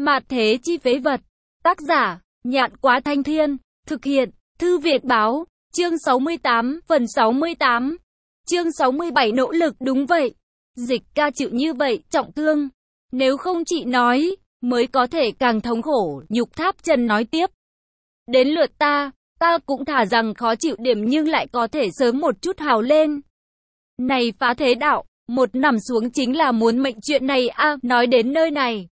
Mạt thế chi phế vật. Tác giả, Nhạn Quá Thanh Thiên. Thực hiện, Thư Việt Báo. Chương 68, phần 68. Chương 67 nỗ lực. Đúng vậy. Dịch ca chịu như vậy, trọng thương. Nếu không chị nói, mới có thể càng thống khổ. Nhục Tháp Trần nói tiếp. Đến lượt ta cũng thả rằng khó chịu điểm nhưng lại có thể sớm một chút hào lên. Này phá thế đạo, một nằm xuống chính là muốn mệnh chuyện này à. Nói đến nơi này,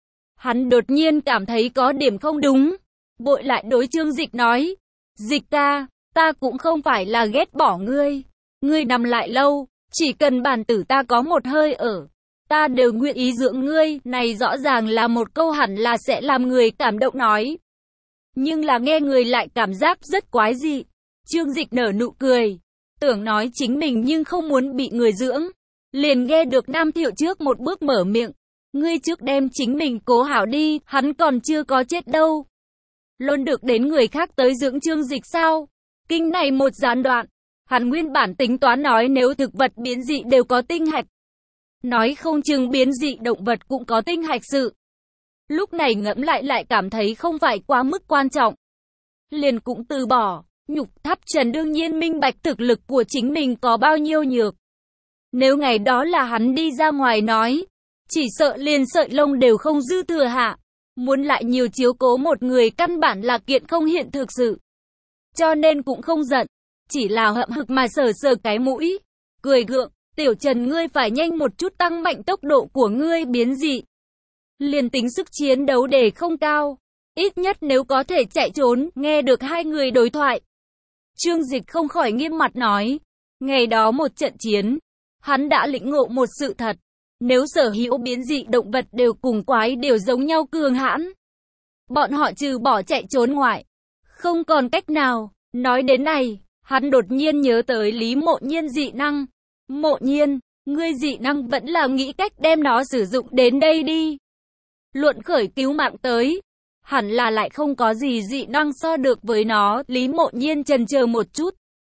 hắn đột nhiên cảm thấy có điểm không đúng. Vội lại đối Trương Dịch nói. Dịch ca, ta cũng không phải là ghét bỏ ngươi. Ngươi nằm lại lâu, chỉ cần bản tử ta có một hơi ở, ta đều nguyện ý dưỡng ngươi. Này rõ ràng là một câu hẳn là sẽ làm người cảm động nói. Nhưng là nghe người lại cảm giác rất quái dị. Trương Dịch nở nụ cười. Tưởng nói chính mình nhưng không muốn bị người dưỡng. Liền nghe được Nam Thiệu trước một bước mở miệng. Ngươi trước đem chính mình cố hảo đi, hắn còn chưa có chết đâu. Luôn được đến người khác tới dưỡng Trương Dịch sao? Kinh này một gián đoạn. Hắn nguyên bản tính toán nói nếu thực vật biến dị đều có tinh hạch, nói không chừng biến dị động vật cũng có tinh hạch sự. Lúc này ngẫm lại cảm thấy không phải quá mức quan trọng. Liền cũng từ bỏ. Nhục Tháp Trần đương nhiên minh bạch thực lực của chính mình có bao nhiêu nhược. Nếu ngày đó là hắn đi ra ngoài nói, chỉ sợ liền sợi lông đều không dư thừa hạ. Muốn lại nhiều chiếu cố một người căn bản là kiện không hiện thực sự. Cho nên cũng không giận, chỉ là hậm hực mà sờ cái mũi, cười gượng. Tiểu Trần, ngươi phải nhanh một chút tăng mạnh tốc độ của ngươi biến dị. Liền tính sức chiến đấu để không cao, ít nhất nếu có thể chạy trốn. Nghe được hai người đối thoại, Trương Dịch không khỏi nghiêm mặt nói. Ngày đó một trận chiến, hắn đã lĩnh ngộ một sự thật. Nếu sở hữu biến dị động vật đều cùng quái đều giống nhau cường hãn, bọn họ trừ bỏ chạy trốn ngoại, không còn cách nào. Nói đến này, hắn đột nhiên nhớ tới Lý Mộ Nhiên dị năng. Mộ Nhiên, ngươi dị năng vẫn là nghĩ cách đem nó sử dụng đến đây đi. Luận khởi cứu mạng tới, hẳn là lại không có gì dị năng so được với nó. Lý Mộ Nhiên chần chờ một chút,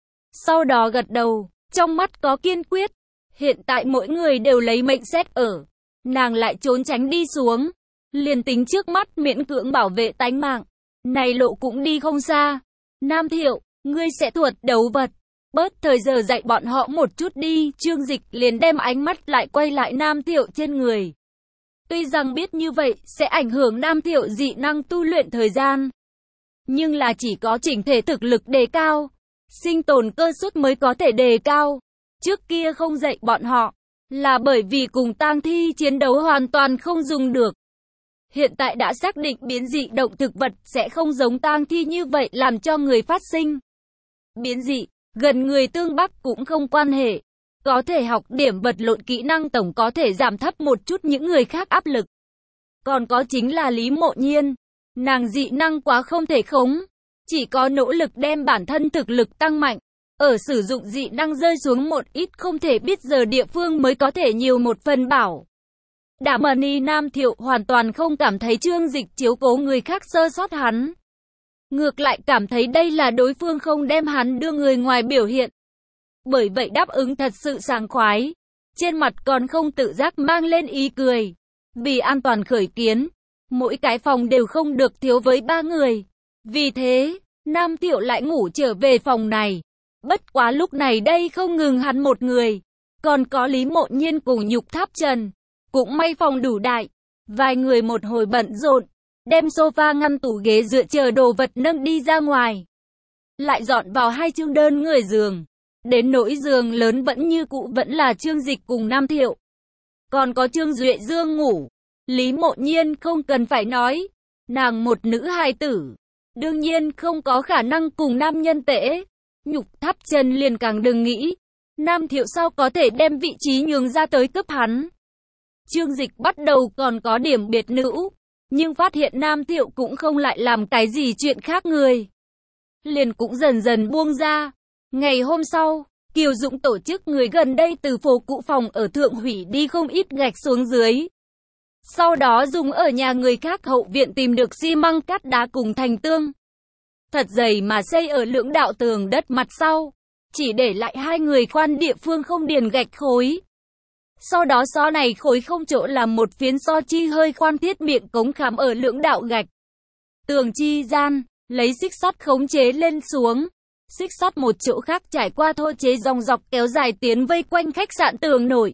sau đó gật đầu, trong mắt có kiên quyết. Hiện tại mỗi người đều lấy mệnh xét ở, nàng lại trốn tránh đi xuống, liền tính trước mắt miễn cưỡng bảo vệ tánh mạng, này lộ cũng đi không xa. Nam Thiệu, ngươi sẽ thuật đấu vật, bớt thời giờ dạy bọn họ một chút đi. Trương Dịch liền đem ánh mắt lại quay lại Nam Thiệu trên người. Tuy rằng biết như vậy sẽ ảnh hưởng Nam Thiệu dị năng tu luyện thời gian, nhưng là chỉ có chỉnh thể thực lực đề cao, sinh tồn cơ suất mới có thể đề cao. Trước kia không dạy bọn họ, là bởi vì cùng tang thi chiến đấu hoàn toàn không dùng được. Hiện tại đã xác định biến dị động thực vật sẽ không giống tang thi như vậy làm cho người phát sinh biến dị, gần người tương bắc cũng không quan hệ. Có thể học điểm vật lộn kỹ năng tổng có thể giảm thấp một chút những người khác áp lực. Còn có chính là Lý Mộ Nhiên, nàng dị năng quá không thể khống, chỉ có nỗ lực đem bản thân thực lực tăng mạnh. Ở sử dụng dị năng rơi xuống một ít không thể biết giờ địa phương mới có thể nhiều một phần bảo đảm. Nam Thiệu hoàn toàn không cảm thấy Trương Dịch chiếu cố người khác sơ sót hắn. Ngược lại cảm thấy đây là đối phương không đem hắn đưa người ngoài biểu hiện. Bởi vậy đáp ứng thật sự sảng khoái. Trên mặt còn không tự giác mang lên ý cười. Vì an toàn khởi kiến, mỗi cái phòng đều không được thiếu với 3 người. Vì thế, Nam Thiệu lại ngủ trở về phòng này. Bất quá lúc này đây không ngừng hắn một người, còn có Lý Mộ Nhiên cùng Nhục Tháp Trần. Cũng may phòng đủ đại, vài người một hồi bận rộn, đem sofa ngăn tủ ghế dựa chờ đồ vật nâng đi ra ngoài. Lại dọn vào 2 chương đơn người giường. Đến nỗi giường lớn vẫn như cũ vẫn là Trương Dịch cùng Nam Thiệu. Còn có Trương Duệ Dương ngủ. Lý Mộ Nhiên không cần phải nói, nàng một nữ hài tử, đương nhiên không có khả năng cùng nam nhân tễ. Nhục Tháp Trần liền càng đừng nghĩ, Nam Thiệu sao có thể đem vị trí nhường ra tới cấp hắn. Trương Dịch bắt đầu còn có điểm biệt nữ, nhưng phát hiện Nam Thiệu cũng không lại làm cái gì chuyện khác người, liền cũng dần dần buông ra. Ngày hôm sau, Kiều Dũng tổ chức người gần đây từ phố cũ phòng ở Thượng hủy đi không ít gạch xuống dưới. Sau đó dùng ở nhà người khác hậu viện tìm được xi măng cát đá cùng thành tương thật dày mà xây ở lưỡng đạo tường đất mặt sau, chỉ để lại 2 người khoan địa phương không điền gạch khối. Sau đó xo này khối không chỗ làm một phiến so chi hơi khoan thiết miệng cống khảm ở lưỡng đạo gạch. Tường chi gian, lấy xích sắt khống chế lên xuống. Xích sắt một chỗ khác trải qua thô chế dòng dọc kéo dài tiến vây quanh khách sạn tường nổi.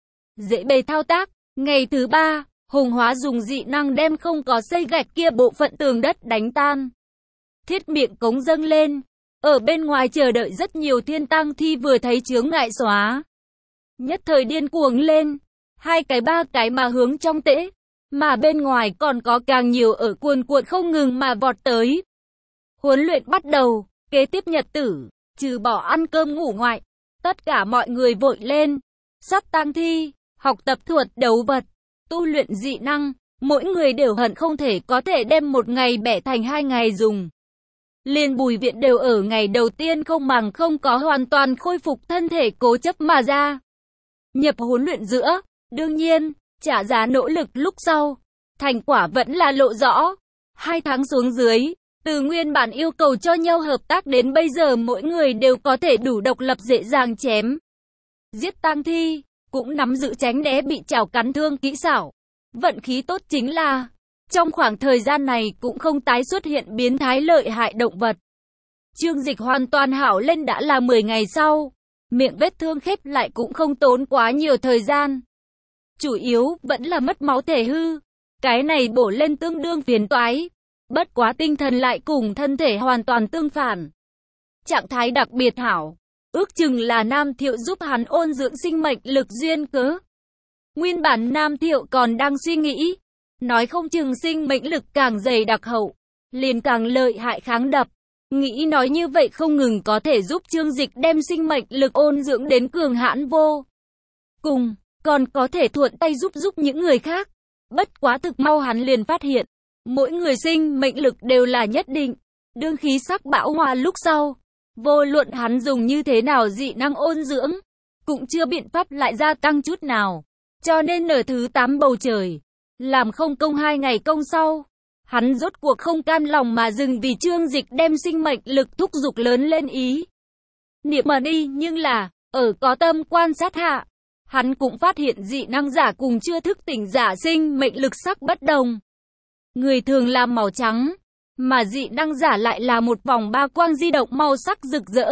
Dễ bề thao tác. Ngày thứ 3, Hùng Hóa dùng dị năng đem không có xây gạch kia bộ phận tường đất đánh tan. Thiết miệng cống dâng lên. Ở bên ngoài chờ đợi rất nhiều thiên tang thi vừa thấy chướng ngại xóa. Nhất thời điên cuồng lên. 2 cái 3 cái mà hướng trong tễ. Mà bên ngoài còn có càng nhiều ở cuồn cuộn không ngừng mà vọt tới. Huấn luyện bắt đầu. Kế tiếp nhật tử, trừ bỏ ăn cơm ngủ ngoại, tất cả mọi người vội lên. Sát tang thi, học tập thuật đấu vật, tu luyện dị năng, mỗi người đều hận không thể có thể đem một ngày bẻ thành 2 ngày dùng. Liên Bùi Viện đều ở ngày đầu tiên không màng không có hoàn toàn khôi phục thân thể cố chấp mà ra. Nhập huấn luyện giữa, đương nhiên, trả giá nỗ lực lúc sau, thành quả vẫn là lộ rõ. 2 tháng xuống dưới, từ nguyên bản yêu cầu cho nhau hợp tác đến bây giờ mỗi người đều có thể đủ độc lập dễ dàng chém. Giết tang thi, cũng nắm giữ tránh né bị chảo cắn thương kỹ xảo. Vận khí tốt chính là, trong khoảng thời gian này cũng không tái xuất hiện biến thái lợi hại động vật. Trương Dịch hoàn toàn hảo lên đã là 10 ngày sau. Miệng vết thương khép lại cũng không tốn quá nhiều thời gian. Chủ yếu vẫn là mất máu thể hư. Cái này bổ lên tương đương phiền toái. Bất quá tinh thần lại cùng thân thể hoàn toàn tương phản. Trạng thái đặc biệt hảo. Ước chừng là Nam Thiệu giúp hắn ôn dưỡng sinh mệnh lực duyên cớ. Nguyên bản Nam Thiệu còn đang suy nghĩ. Nói không chừng sinh mệnh lực càng dày đặc hậu, liền càng lợi hại kháng đập. Nghĩ nói như vậy không ngừng có thể giúp Trương Dịch đem sinh mệnh lực ôn dưỡng đến cường hãn vô cùng, còn có thể thuận tay giúp những người khác. Bất quá thực mau hắn liền phát hiện, mỗi người sinh mệnh lực đều là nhất định. Đương khí sắc bão hòa lúc sau, vô luận hắn dùng như thế nào dị năng ôn dưỡng, cũng chưa biện pháp lại gia tăng chút nào. Cho nên ở thứ 8 bầu trời, làm không công 2 ngày công sau, hắn rốt cuộc không cam lòng mà dừng vì Trương Dịch đem sinh mệnh lực thúc giục lớn lên ý niệm mà đi, nhưng là, ở có tâm quan sát hạ, hắn cũng phát hiện dị năng giả cùng chưa thức tỉnh giả sinh mệnh lực sắc bất đồng. Người thường là màu trắng, mà dị năng giả lại là một vòng ba quang di động màu sắc rực rỡ.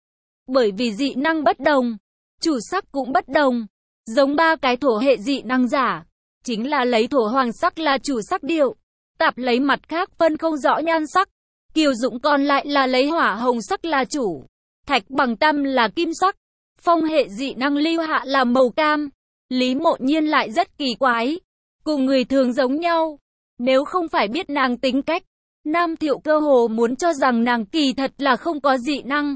Bởi vì dị năng bất đồng, chủ sắc cũng bất đồng. Giống 3 cái thổ hệ dị năng giả, chính là lấy thổ hoàng sắc là chủ sắc điệu, tạp lấy mặt khác phân không rõ nhan sắc. Kiều Dũng còn lại là lấy hỏa hồng sắc là chủ, Thạch Bằng Tâm là kim sắc, phong hệ dị năng Lưu Hạ là màu cam. Lý Mộ Nhiên lại rất kỳ quái, cùng người thường giống nhau. Nếu không phải biết nàng tính cách, Nam Thiệu cơ hồ muốn cho rằng nàng kỳ thật là không có dị năng.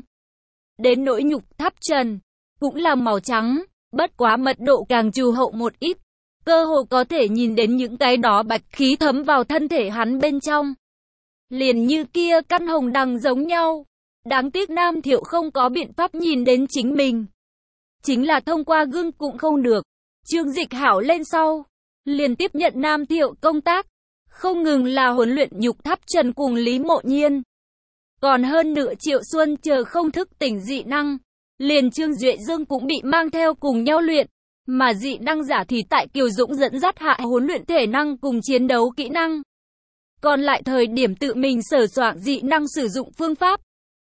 Đến nỗi nhục tháp trần, cũng là màu trắng, bất quá mật độ càng trù hậu một ít. Cơ hồ có thể nhìn đến những cái đó bạch khí thấm vào thân thể hắn bên trong. Liền như kia căn hồng đằng giống nhau. Đáng tiếc Nam Thiệu không có biện pháp nhìn đến chính mình. Chính là thông qua gương cũng không được. Trương Dịch hảo lên sau, liền tiếp nhận Nam Thiệu công tác. Không ngừng là huấn luyện nhục tháp trần cùng Lý Mộ Nhiên. Còn hơn nửa Triệu Xuân chờ không thức tỉnh dị năng. Liền Trương Duệ Dương cũng bị mang theo cùng nhau luyện. Mà dị năng giả thì tại Kiều Dũng dẫn dắt hạ huấn luyện thể năng cùng chiến đấu kỹ năng. Còn lại thời điểm tự mình sở soạn dị năng sử dụng phương pháp.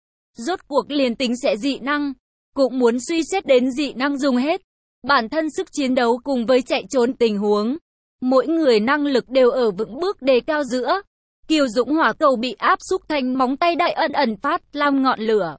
Rốt cuộc liền tính sẽ dị năng, cũng muốn suy xét đến dị năng dùng hết. Bản thân sức chiến đấu cùng với chạy trốn tình huống. Mỗi người năng lực đều ở vững bước đề cao giữa. Kiều Dũng hỏa cầu bị áp xúc thành móng tay đại ẩn phát làm ngọn lửa.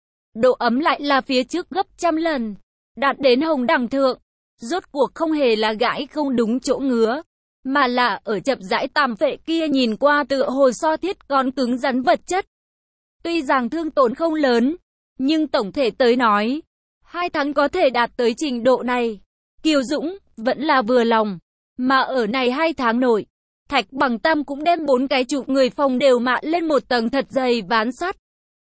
Độ ấm lại là phía trước gấp trăm lần. Đạt đến hồng đẳng thượng. Rốt cuộc không hề là gãi không đúng chỗ ngứa, mà là ở chậm rãi tàm phệ kia nhìn qua tựa hồ so thiết còn cứng rắn vật chất. Tuy rằng thương tổn không lớn, nhưng tổng thể tới nói, 2 tháng có thể đạt tới trình độ này. Kiều Dũng vẫn là vừa lòng, mà ở này 2 tháng nội, Thạch Bằng Tâm cũng đem 4 cái trụ người phòng đều mạ lên một tầng thật dày ván sắt.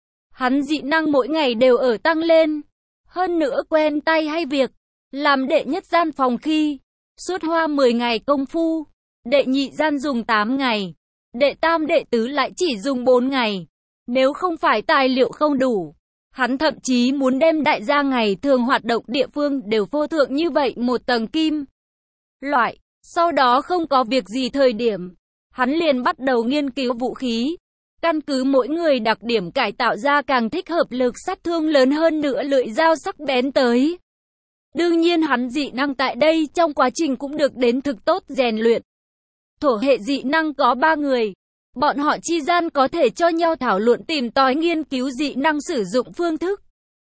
Hắn dị năng mỗi ngày đều ở tăng lên, hơn nữa quen tay hay việc. Làm đệ nhất gian phòng khi, suốt hoa 10 ngày công phu, đệ nhị gian dùng 8 ngày, đệ tam đệ tứ lại chỉ dùng 4 ngày. Nếu không phải tài liệu không đủ, Hắn thậm chí muốn đem đại gia ngày thường hoạt động địa phương đều vô thượng như vậy một tầng kim loại. Sau đó không có việc gì thời điểm, hắn liền bắt đầu nghiên cứu vũ khí. Căn cứ mỗi người đặc điểm cải tạo ra càng thích hợp lực sát thương lớn hơn nữa lưỡi dao sắc bén tới. Đương nhiên hắn dị năng tại đây trong quá trình cũng được đến thực tốt rèn luyện. Thổ hệ dị năng có 3 người. Bọn họ chi gian có thể cho nhau thảo luận tìm tòi nghiên cứu dị năng sử dụng phương thức.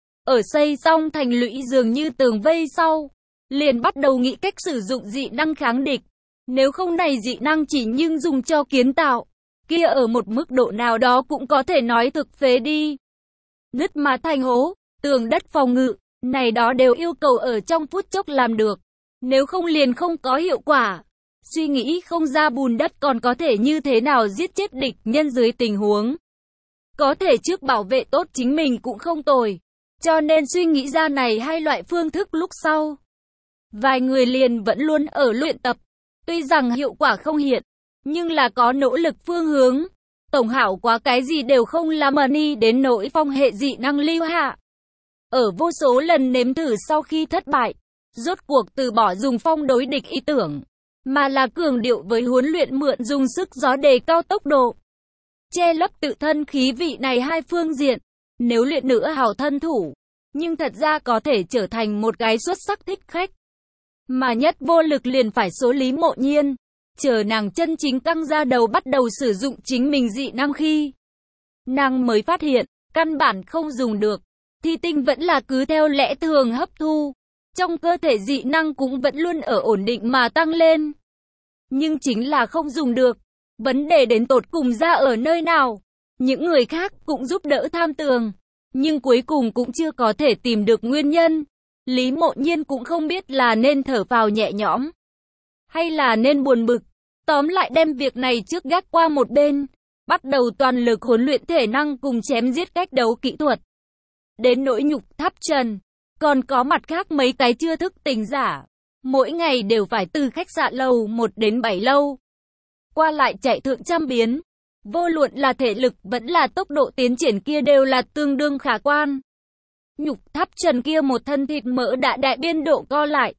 Ở xây xong thành lũy dường như tường vây sau, liền bắt đầu nghĩ cách sử dụng dị năng kháng địch. Nếu không này dị năng chỉ nhưng dùng cho kiến tạo, kia ở một mức độ nào đó cũng có thể nói thực phế đi. Nứt mà thành hố, tường đất phòng ngự, này đó đều yêu cầu ở trong phút chốc làm được. Nếu không liền không có hiệu quả. Suy nghĩ không ra bùn đất còn có thể như thế nào giết chết địch nhân dưới tình huống. Có thể trước bảo vệ tốt chính mình cũng không tồi. Cho nên suy nghĩ ra này hai loại phương thức lúc sau. Vài người liền vẫn luôn ở luyện tập. Tuy rằng hiệu quả không hiện, nhưng là có nỗ lực phương hướng. Tổng hảo quá cái gì đều không làm money đến nỗi phong hệ dị năng lưu hạ. Ở vô số lần nếm thử sau khi thất bại, rốt cuộc từ bỏ dùng phong đối địch ý tưởng, mà là cường điệu với huấn luyện mượn dùng sức gió đề cao tốc độ. Che lấp tự thân khí vị này hai phương diện, nếu luyện nữa hảo thân thủ, nhưng thật ra có thể trở thành một cái xuất sắc thích khách. Mà nhất vô lực liền phải số Lý Mộ Nhiên, chờ nàng chân chính căng ra đầu bắt đầu sử dụng chính mình dị năng khi. Nàng mới phát hiện, căn bản không dùng được, thi tinh vẫn là cứ theo lẽ thường hấp thu. Trong cơ thể dị năng cũng vẫn luôn ở ổn định mà tăng lên. Nhưng chính là không dùng được. Vấn đề đến tột cùng ra ở nơi nào? Những người khác cũng giúp đỡ tham tường, nhưng cuối cùng cũng chưa có thể tìm được nguyên nhân. Lý Mộ Nhiên cũng không biết là nên thở phào nhẹ nhõm, hay là nên buồn bực. Tóm lại đem việc này trước gác qua một bên, bắt đầu toàn lực huấn luyện thể năng cùng chém giết cách đấu kỹ thuật. Đến nỗi Nhục Tháp Trần, còn có mặt khác mấy cái chưa thức tỉnh giả, mỗi ngày đều phải từ khách sạn lầu 1 đến 7 lâu, qua lại chạy thượng trăm biến. Vô luận là thể lực vẫn là tốc độ tiến triển kia đều là tương đương khả quan. Nhục Tháp Trần kia một thân thịt mỡ đã đại biên độ co lại,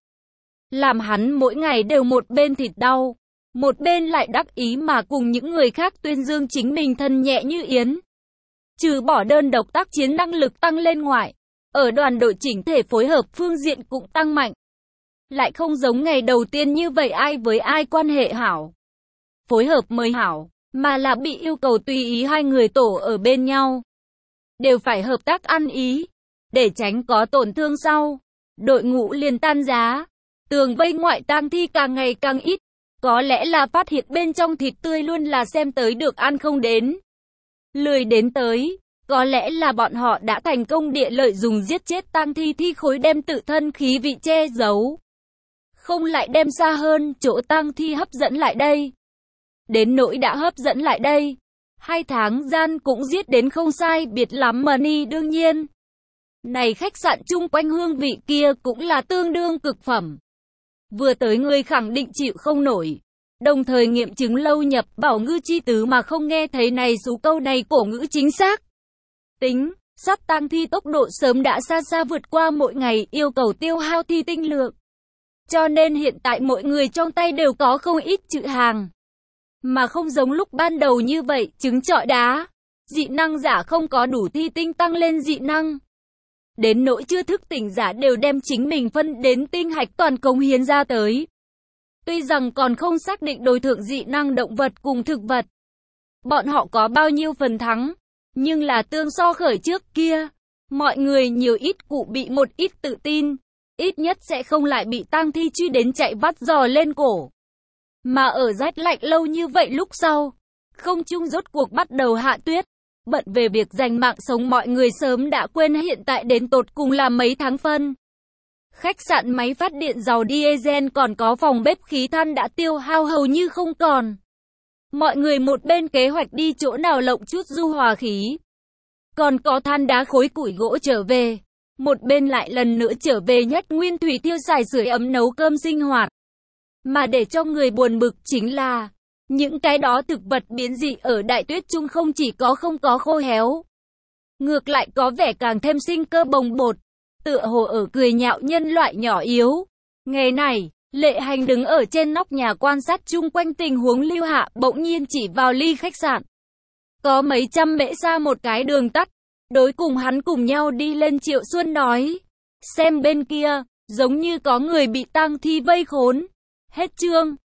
làm hắn mỗi ngày đều một bên thịt đau, một bên lại đắc ý mà cùng những người khác tuyên dương chính mình thân nhẹ như yến. Trừ bỏ đơn độc tác chiến năng lực tăng lên ngoại, ở đoàn đội chỉnh thể phối hợp phương diện cũng tăng mạnh. Lại không giống ngày đầu tiên như vậy ai với ai quan hệ hảo, phối hợp mới hảo, mà là bị yêu cầu tùy ý hai người tổ ở bên nhau. Đều phải hợp tác ăn ý, để tránh có tổn thương sau. Đội ngũ liền tan rã, tường vây ngoại tang thi càng ngày càng ít. Có lẽ là phát hiện bên trong thịt tươi luôn là xem tới được ăn không đến, lười đến tới. Có lẽ là bọn họ đã thành công địa lợi dùng giết chết tang thi thi khối đem tự thân khí vị che giấu, không lại đem xa hơn chỗ tang thi hấp dẫn lại đây. Đến nỗi đã hấp dẫn lại đây, 2 tháng gian cũng giết đến không sai biệt lắm money. Đương nhiên, này khách sạn chung quanh hương vị kia cũng là tương đương cực phẩm. Vừa tới người khẳng định chịu không nổi. Đồng thời nghiệm chứng lâu nhập bảo ngư chi tứ mà không nghe thấy này số câu này cổ ngữ chính xác. Tính, sát tang thi tốc độ sớm đã xa xa vượt qua mỗi ngày yêu cầu tiêu hao thi tinh lượng. Cho nên hiện tại mỗi người trong tay đều có không ít trữ hàng. Mà không giống lúc ban đầu như vậy, trứng trọi đá. Dị năng giả không có đủ thi tinh tăng lên dị năng. Đến nỗi chưa thức tỉnh giả đều đem chính mình phân đến tinh hạch toàn cống hiến ra tới. Tuy rằng còn không xác định đối tượng dị năng động vật cùng thực vật, bọn họ có bao nhiêu phần thắng, nhưng là tương so khởi trước kia, mọi người nhiều ít cụ bị một ít tự tin, ít nhất sẽ không lại bị tang thi truy đến chạy vắt giò lên cổ. Mà ở rét lạnh lâu như vậy lúc sau, không trung rốt cuộc bắt đầu hạ tuyết. Bận về việc giành mạng sống mọi người sớm đã quên hiện tại đến tột cùng là mấy tháng phân. Khách sạn máy phát điện dầu diesel còn có phòng bếp khí than đã tiêu hao hầu như không còn. Mọi người một bên kế hoạch đi chỗ nào lộng chút du hòa khí, còn có than đá khối củi gỗ trở về. Một bên lại lần nữa trở về nhất nguyên thủy tiêu xài sưởi ấm nấu cơm sinh hoạt. Mà để cho người buồn bực chính là những cái đó thực vật biến dị ở đại tuyết trung không chỉ có không có khô héo, ngược lại có vẻ càng thêm sinh cơ bồng bột, tựa hồ ở cười nhạo nhân loại nhỏ yếu. Ngày này, Lệ Hành đứng ở trên nóc nhà quan sát chung quanh tình huống Lưu Hạ, bỗng nhiên chỉ vào ly khách sạn. Có mấy trăm mễ xa một cái đường tắt. Đối cùng hắn cùng nhau đi lên, Triệu Xuân nói. Xem bên kia, giống như có người bị tang thi vây khốn. Hết chương.